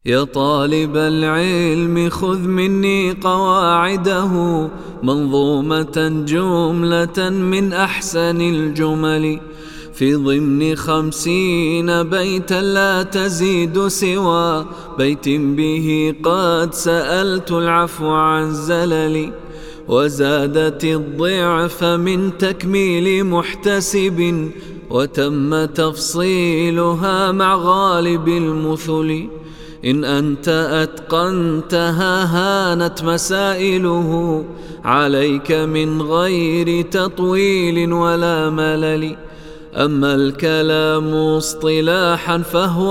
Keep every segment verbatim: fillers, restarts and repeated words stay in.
يا طالب العلم خذ مني قواعده منظومة جملة من أحسن الجمل في ضمن خمسين بيتا لا تزيد سوى بيت به قد سألت العفو عن زلل، وزادت الضعف من تكميل محتسب وتم تفصيلها مع غالب المثل. إن أنت أتقنتها هانت مسائله عليك من غير تطويل ولا ملل. أما الكلام اصطلاحا فهو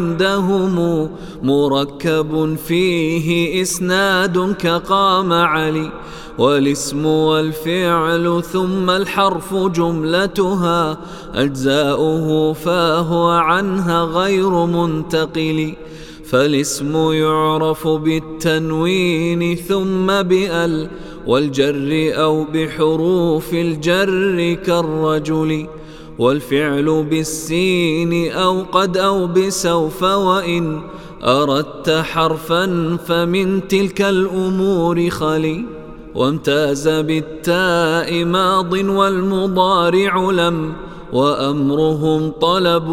عندهم مركب فيه إسناد كقام علي، والاسم والفعل ثم الحرف جملتها أجزاؤه فهو عنها غير منتقل. فالاسم يعرف بالتنوين ثم بأل والجر أو بحروف الجر كالرجل، والفعل بالسين أو قد أو بسوف، وإن أردت حرفا فمن تلك الأمور خلي. وامتاز بالتاء ماض والمضارع لم، وأمرهم طلب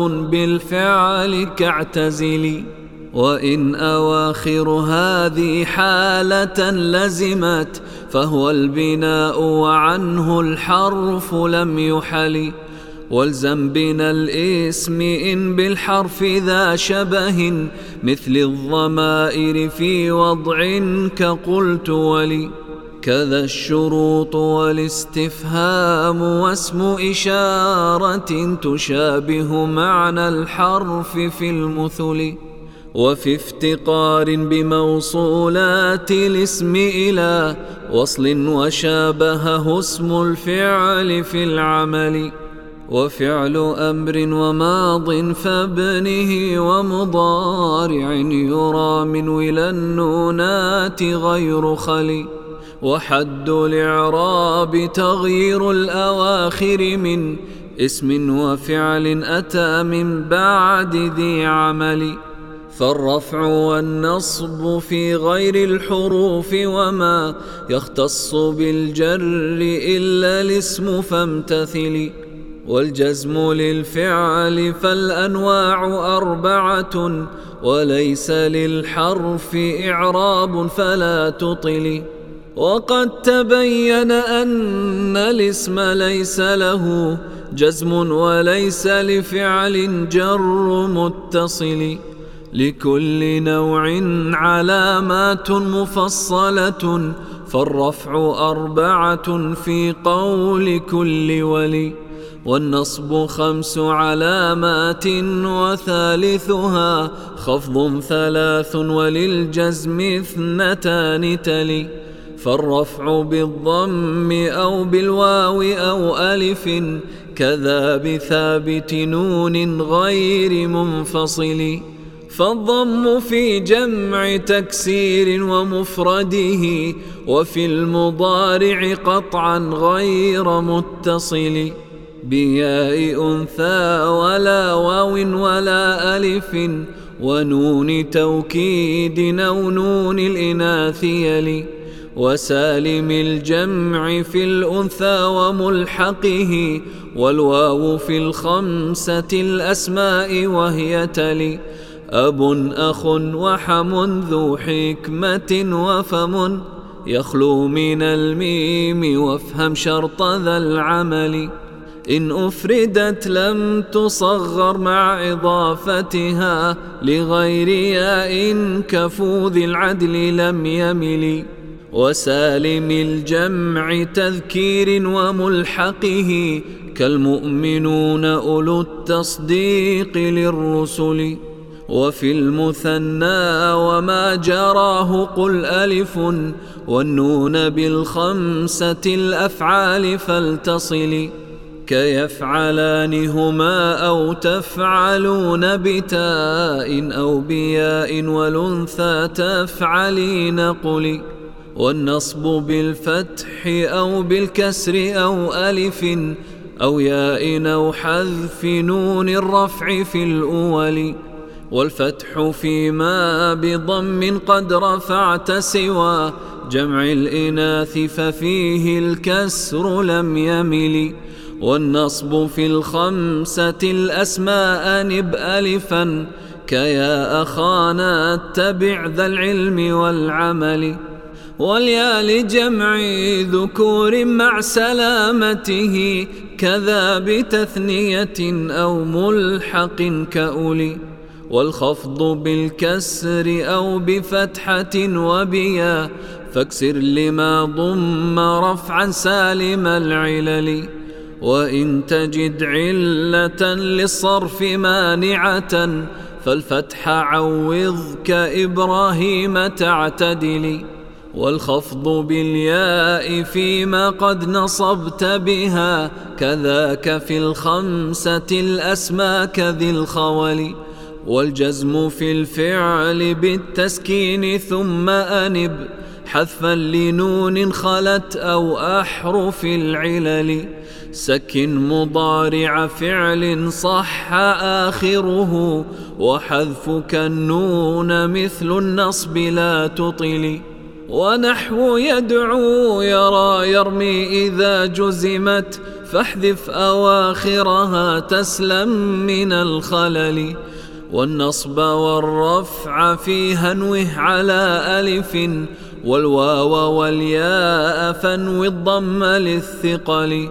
بالفعل كاعتزل. وإن أواخر هذه حالة لزمت فهو البناء وعنه الحرف لم يحل. والزم بنا الاسم إن بالحرف ذا شبه مثل الضمائر في وضع كقلت ولي، كذا الشروط والاستفهام واسم إشارة تشابه معنى الحرف في المثل. وفي افتقار بموصولات الاسم إلى وصل وشابهه اسم الفعل في العمل. وفعل أمر وماض فابنه ومضارع يرى من ولا النونات غير خلي. وحد الإعراب تغيير الأواخر من اسم وفعل أتى من بعد ذي عمل. فالرفع والنصب في غير الحروف وما يختص بالجر إلا الاسم فامتثل. والجزم للفعل فالأنواع أربعة وليس للحرف إعراب فلا تطل. وقد تبين أن الاسم ليس له جزم وليس لفعل جر متصل. لكل نوع علامات مفصلة فالرفع أربعة في قول كل ولي. والنصب خمس علامات وثالثها خفض ثلاث وللجزم اثنتان تلي. فالرفع بالضم أو بالواو أو ألف كذا بثابت نون غير منفصل. فالضم في جمع تكسير ومفرده وفي المضارع قطعا غير متصل. بياء أنثى ولا واو ولا ألف ونون توكيد أو نون الإناث يلي. وسالم الجمع في الأنثى وملحقه والواو في الخمسة الأسماء وهي تلي. أب أخ وحم ذو حكمة وفم يخلو من الميم وافهم شرط ذا العمل. إن أفردت لم تصغر مع إضافتها لغير ياء كفوذ العدل لم يمل. وسالم الجمع تذكير وملحقه كالمؤمنون أولو التصديق للرسل. وفي المثنى وما جراه قل ألف والنون بالخمسة الأفعال فلتصل. كيفعلانهما أو تفعلون بتاء أو بياء والأنثى تفعلين قل. والنصب بالفتح أو بالكسر أو ألف أو ياء أو حذف نون الرفع في الأول. والفتح فيما بضم قد رفعت سوى جمع الإناث ففيه الكسر لم يمل. والنصب في الخمسة الأسماء نب ألفا كيا أخانا اتبع ذا العلم والعمل. واليا لجمع ذكور مع سلامته كذا بتثنية أو ملحق كأولي. والخفض بالكسر أو بفتحة وبيا فاكسر لما ضم رفعا سالم العلل. وإن تجد علة للصرف مانعة فالفتح عوض كإبراهيم تعتدل. والخفض بالياء فيما قد نصبت بها كذاك في الخمسة الأسماء كذي الخول. والجزم في الفعل بالتسكين ثم أنب حذفا لنون خلت أو أحرف العلل. سكن مضارع فعل صح آخره وحذفك النون مثل النصب لا تطل. ونحو يدعو يرى يرمي إذا جزمت فاحذف أواخرها تسلم من الخلل. والنصب والرفع فيها انوه على ألف والواو والياء فانوي الضم للثقل.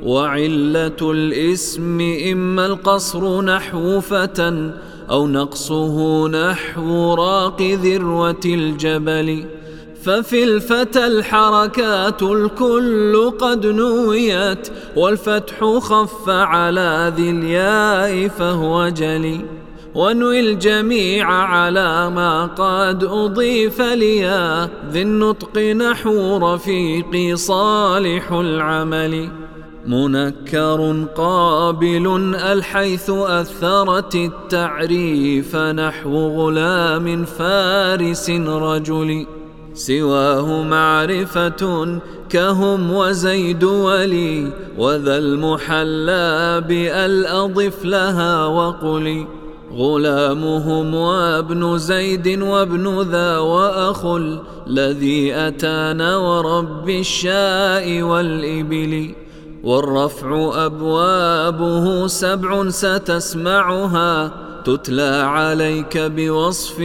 وعلة الاسم إما القصر نحو فتى أو نقصه نحو راق ذروة الجبل. ففي الفتى الحركات الكل قد نويت والفتح خف على ذي الياء فهو جلي. وانوي الجميع على ما قد أضيف ليا ذي النطق نحو رفيقي صالح العمل. منكر قابل الحيث أثرت التعريف نحو غلام فارس رجل. سواه معرفة كهم وزيد ولي وذا المحلى بأل أضف لها وقلي. غلامهم وابن زيد وابن ذا وأخ الذي أتانا ورب الشاء والإبل. والرفع أبوابه سبع ستسمعها تتلى عليك بوصف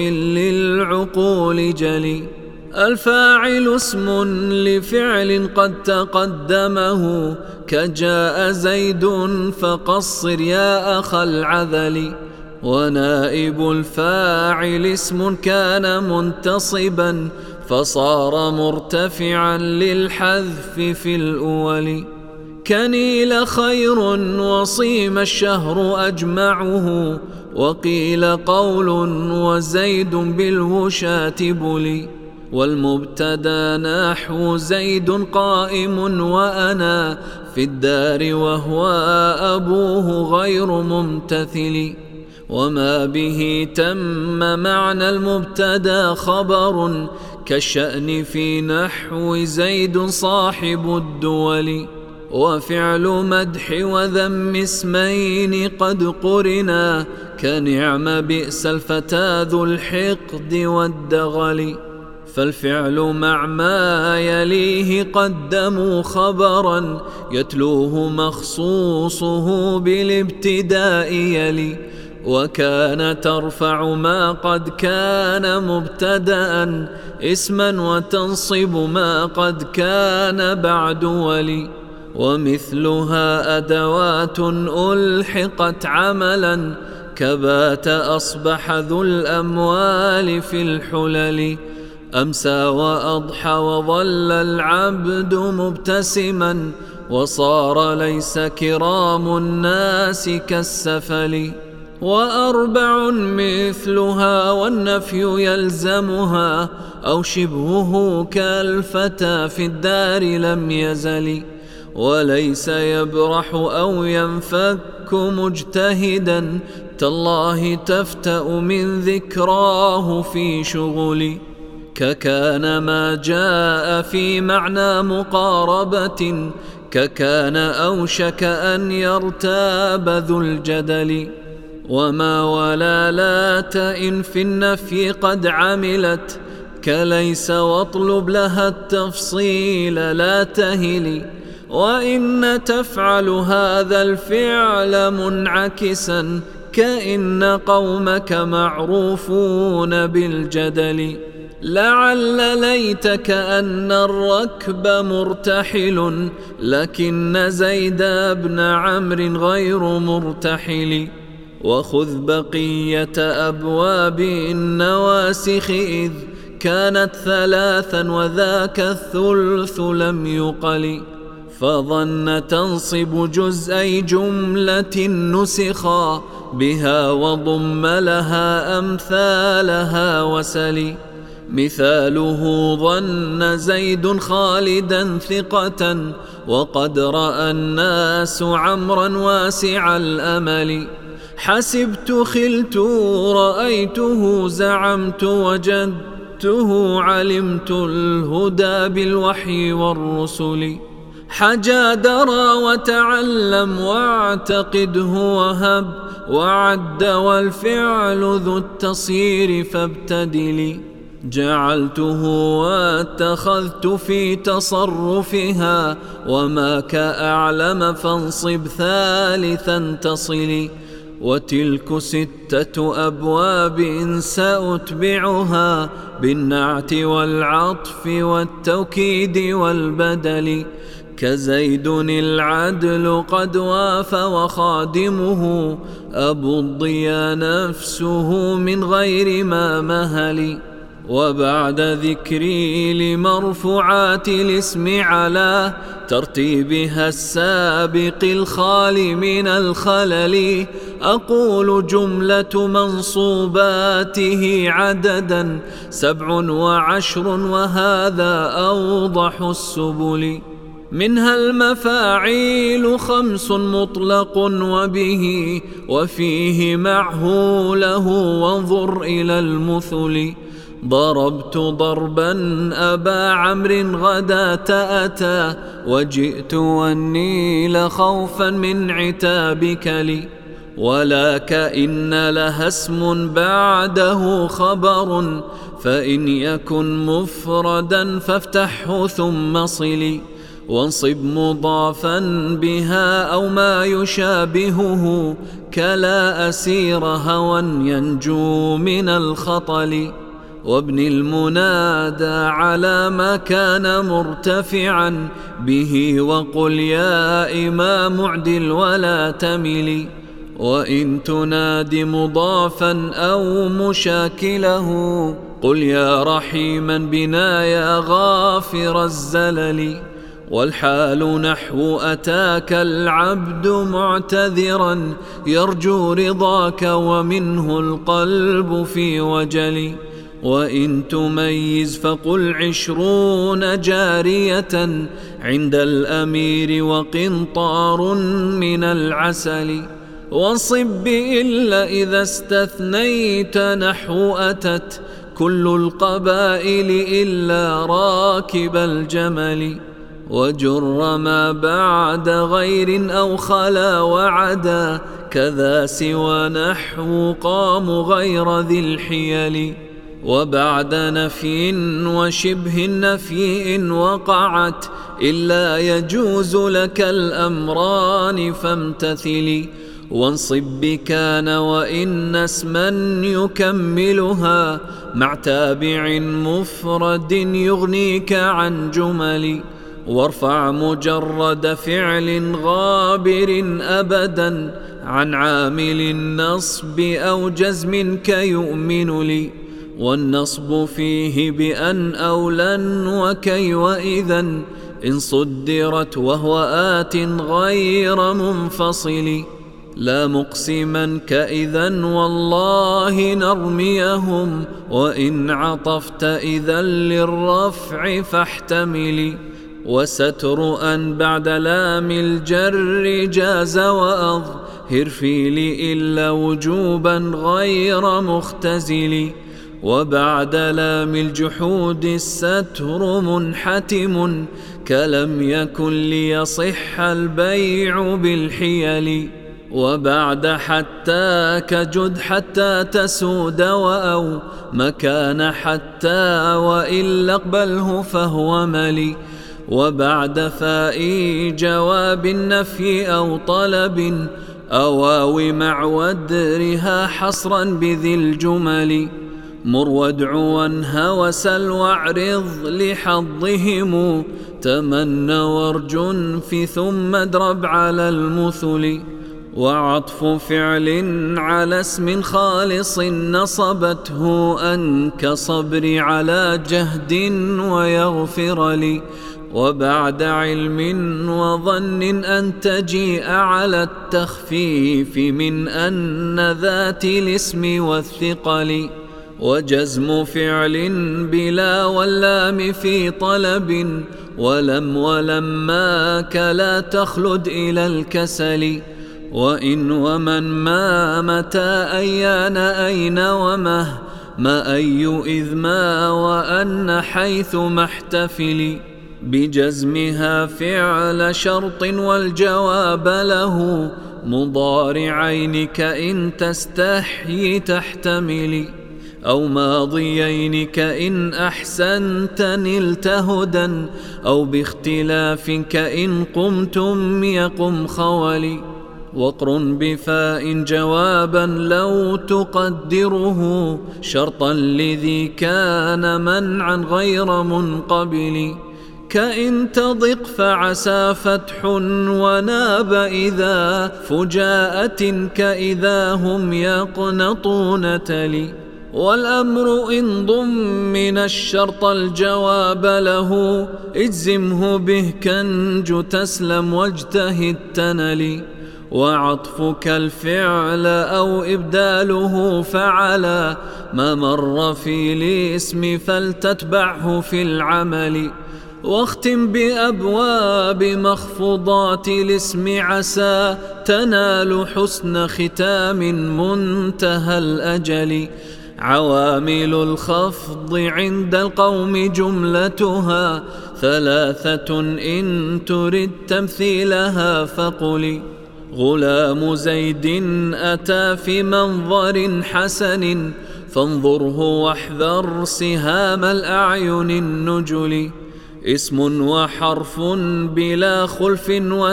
للعقول جلي. الفاعل اسم لفعل قد تقدمه كجاء زيد فقصر يا أخ العذل. ونائب الفاعل اسم كان منتصبا فصار مرتفعا للحذف في الأول. كنيل خير وصيم الشهر أجمعه وقيل قول وزيد بالوشاة بلي. والمبتدا نحو زيد قائم وأنا في الدار وهو أبوه غير ممتثل. وما به تم معنى المبتدا خبر كالشأن في نحو زيد صاحب الدول. وفعل مدح وذم اسمين قد قرنا كنعم بئس الفتى ذو الحقد والدغل. فالفعل مع ما يليه قدموا خبرا يتلوه مخصوصه بالابتداء يلي. وكان ترفع ما قد كان مبتدأ اسما وتنصب ما قد كان بعد ولي. ومثلها أدوات ألحقت عملا كبات أصبح ذو الأموال في الحلل. أمسى وأضحى وظل العبد مبتسما وصار ليس كرام الناس كالسفل. وأربع مثلها والنفي يلزمها أو شبهه كالفتى في الدار لم يزل. وليس يبرح أو ينفك مجتهدا تالله تفتأ من ذكراه في شغل. ككان ما جاء في معنى مقاربة ككان أوشك أن يرتاب ذو الجدل. وما ولا لات إن في النفي قد عملت كليس واطلب لها التفصيل لا تهلي. وإن تفعل هذا الفعل منعكسا كإن قومك معروفون بالجدل. لعل ليتك أن الركب مرتحل لكن زيد بن عمرو غير مرتحل. وخذ بقية أبواب النواسخ إذ كانت ثلاثا وذاك الثلث لم يقل. فظن تنصب جزءي جملة نسخا بها وضم لها أمثالها وسلي. مثاله ظن زيد خالدا ثقة وقد رأى الناس عمرا واسع الأمل. حسبت خلت رأيته زعمت وجدته علمت الهدى بالوحي والرسل. حجا درى وتعلم واعتقده وهب وعد والفعل ذو التصير فابتدلي. جعلته واتخذت في تصرفها وما كأعلم فانصب ثالثا تصلي. وتلك ستة أبواب سأتبعها بالنعت والعطف والتوكيد والبدل. كزيد العدل قد واف وخادمه أبو الضيا نفسه من غير ما مهل. وبعد ذكري لمرفوعات الاسم على ترتيبها السابق الخالي من الخلل أقول جملة منصوباته عددا سبع وعشر وهذا أوضح السبل. منها المفاعيل خمس مطلق وبه وفيه معه له وانظر إلى المثل. ضربت ضربا أبا عمرو غداة أتى وجئت والنيل خوفا من عتابك لي. ولك إن لها اسم بعده خبر فإن يكن مفردا فافتحه ثم صلي. وانصب مضافا بها أو ما يشابهه كلا أسير هوى ينجو من الخطل. وابن المنادى على ما كان مرتفعا به وقل يا إمام اعدل ولا تملي. وإن تناد مضافا أو مشاكله قل يا رحيما بنا يا غافر الزلل. والحال نحو أتاك العبد معتذرا يرجو رضاك ومنه القلب في وجل. وإن تميز فقل عشرون جارية عند الأمير وقنطار من العسل. وانصب إلا إذا استثنيت نحو أتت كل القبائل إلا راكب الجمل. وجر ما بعد غير أو خلا وعدا كذا سوى نحو قام غير ذي الحيل. وبعد نفي وشبه النفي إن وقعت إلا يجوز لك الأمران فامتثلي. وانصب بكان وإن اسما يكملها مع تابع مفرد يغنيك عن جمل. وارفع مجرد فعل غابر أبدا عن عامل النصب أو جزم كيؤمن لي. والنصب فيه بأن أو لن وكي وإذا إن صدرت وهو آت غير منفصل. لا مقسما كإذا والله نرميهم وإن عطفت إذا للرفع فاحتملي. وستر أن بعد لام الجر جاز وأظهر في لإلا وجوبا غير مختزل. وبعد لام الجحود الستر منحتم كلم يكن ليصح البيع بالحيل. وبعد حتى كجد حتى تسود وأو مكان حتى وإلا اقبله فهو ملي. وبعد فاء جواب النفي أو طلب أواو مع ودرها حصرا بذي الجمل. مر وادع وانهى وسل واعرض لحظهم تمن وارج في ثم اضرب على المثل. وعطف فعل على اسم خالص نصبته أن كصبر على جهد ويغفر لي. وبعد علم وظن أن تجيء على التخفيف من أن ذات الاسم والثقل. وجزم فعل بلا واللام في طلب ولم ولماك لا تخلد إلى الكسل. وإن ومن ما متى أيان أين ومه ما أي إذ ما وأن حيث ما احتفل. بجزمها فعل شرط والجواب له مضارعين كإن تستحيي تحتمل. أو ماضيين كإن أحسنت نلت هدى أو باختلاف كإن قمتم يقم خولي. وقرن بفاء جوابا لو تقدره شرطا لذي كان منعا غير منقبل. كإن تضق فعسى فتح وناب إذا فجاءة كإذا هم يقنطون تلي. والأمر إن ضمن الشرط الجواب له اجزمه به كنج تسلم واجتهد تنلي. وعطفك الفعل أو إبداله فعلا ما مر في الاسم فلتتبعه في العمل. واختم بأبواب مخفوضات الاسم عسى تنال حسن ختام منتهى الأجل. عوامل الخفض عند القوم جملتها ثلاثة إن ترد تمثيلها فقل. غلام زيد أتى في منظر حسن فانظره واحذر سهام الأعين النجل. اسم وحرف بلا خلف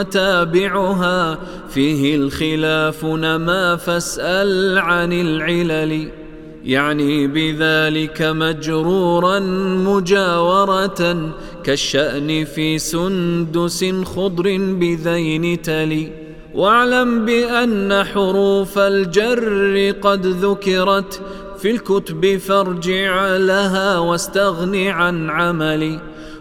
وتابعها فيه الخلاف نما فاسأل عن العلل. يعني بذلك مجرورا مجاورة كالشأن في سندس خضر بذين تلي. واعلم بأن حروف الجر قد ذكرت في الكتب فارجع لها واستغن عن عملي.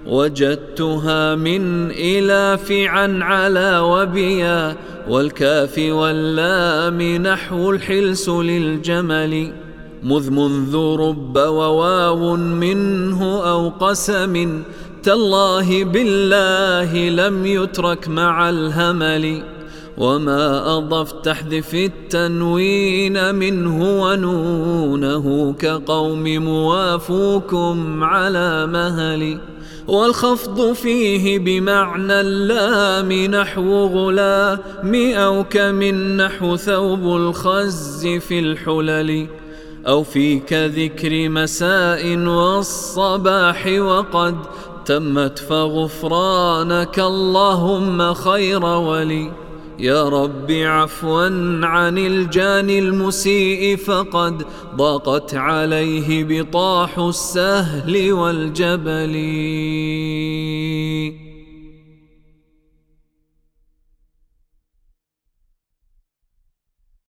وجدتها من إلاف عن على وبيا والكاف واللام نحو الحلس للجمل. مذ منذ رب وواو منه أو قسم تالله بالله لم يترك مع الهمل. وما أضفت تحذف التنوين منه ونونه كقوم موافوكم على مهل. والخفض فيه بمعنى اللام نحو غلام أو كمن نحو ثوب الخز في الحلل. أو في كذكر مساء والصباح وقد تمت فغفرانك اللهم خير ولي. يا رب عفوا عن الجاني المسيء فقد ضاقت عليه بطاح السهل والجبل.